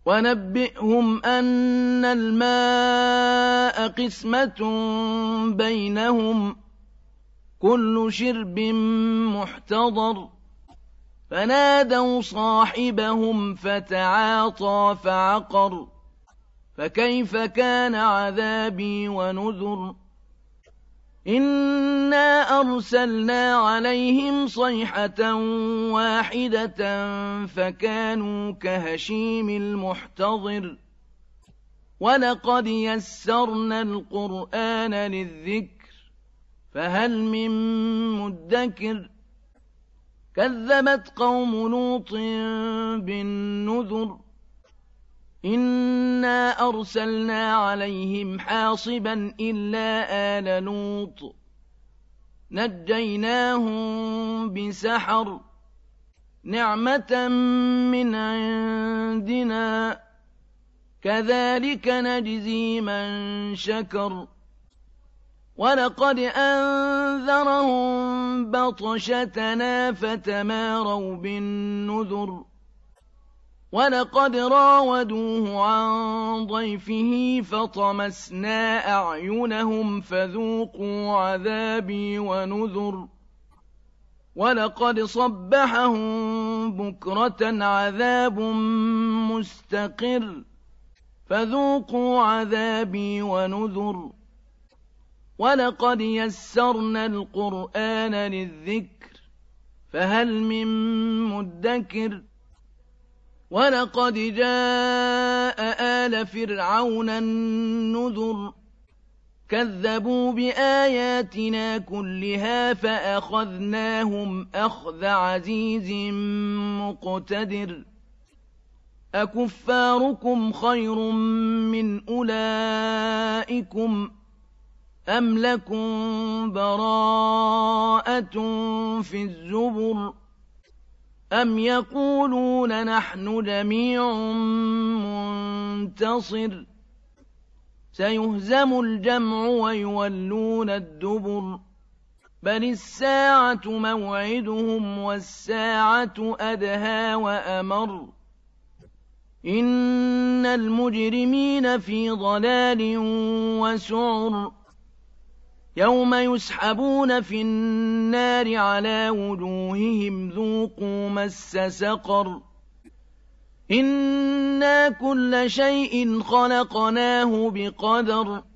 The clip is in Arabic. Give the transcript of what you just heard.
وَنَبِّئْهُمْ أَنَّ الْمَاءَ قِسْمَةٌ بَيْنَهُمْ كُلُّ شِرْبٍ مُّحْتَضَرٌ فَنَادَوْا صَاحِبَهُمْ فَتَعَاطَىٰ فَعَقَرَ فَكَيْفَ كَانَ عَذَابِي وَنُذُرِ إِنَّا أَرْسَلْنَا عَلَيْهِمْ صَيْحَةً وَاحِدَةً فَكَانُوا كَهَشِيمِ الْمُحْتَظِرِ وَلَقَدْ يَسَّرْنَا الْقُرْآنَ لِلذِّكْرِ فَهَلْ مِن مُّدَّكِرٍ كَذَّبَتْ قَوْمُ لُوطٍ بِالنُّذُرِ إِنَّا أَرْسَلْنَا عَلَيْهِمْ حَاصِبًا إِلَّا آلَ لُوطٍ نَجَّيْنَاهُم بِسَحَرٍ نِّعْمَةً مِّنْ عِندِنَا كَذَٰلِكَ نَجْزِي مَن شَكَرَ وَلَقَدْ أَنذَرَهُم بَطْشَتَنَا فَتَمَارَوْا بِالنُّذُرِ وَلَقَدْ رَاوَدُوهُ عَن ضَيْفِهِ فَطَمَسْنَا أَعْيُنَهُمْ فَذُوقُوا عَذَابِي وَنُذُرِ وَلَقَدْ صَبَّحَهُم بُكْرَةً عَذَابٌ مُّسْتَقِرٌّ فَذُوقُوا عَذَابِي وَنُذُرِ وَلَقَدْ يَسَّرْنَا الْقُرْآنَ لِلذِّكْرِ فَهَلْ مِن مُّدَّكِرٍ وَلَقَدْ جَاءَ آلَ فِرْعَوْنَ النُّذُرُ كَذَّبُوا بِآيَاتِنَا كُلِّهَا فَأَخَذْنَاهُمْ أَخْذَ عَزِيزٍ مُّقْتَدِرٍ أَكُفَّارُكُمْ خَيْرٌ مِّنْ أُولَٰئِكُمْ أَمْ لَكُم بَرَاءَةٌ فِي الزُّبُرِ أَمْ يَقُولُونَ نَحْنُ جَمِيعٌ مُّنتَصِرٌ سَيُهْزَمُ الْجَمْعُ وَيُوَلُّونَ الدُّبُرَ بَلِ السَّاعَةُ مَوْعِدُهُمْ وَالسَّاعَةُ أَدْهَىٰ وَأَمَرُّ إِنَّ الْمُجْرِمِينَ فِي ضَلَالٍ وَسُعُرٍ يَوْمَ يُسْحَبُونَ فِي النَّارِ عَلَىٰ وُجُوهِهِمْ ذُوقُوا مَسَّ سَقَرَ إِنَّا كُلَّ شَيْءٍ خَلَقْنَاهُ بِقَدَرٍ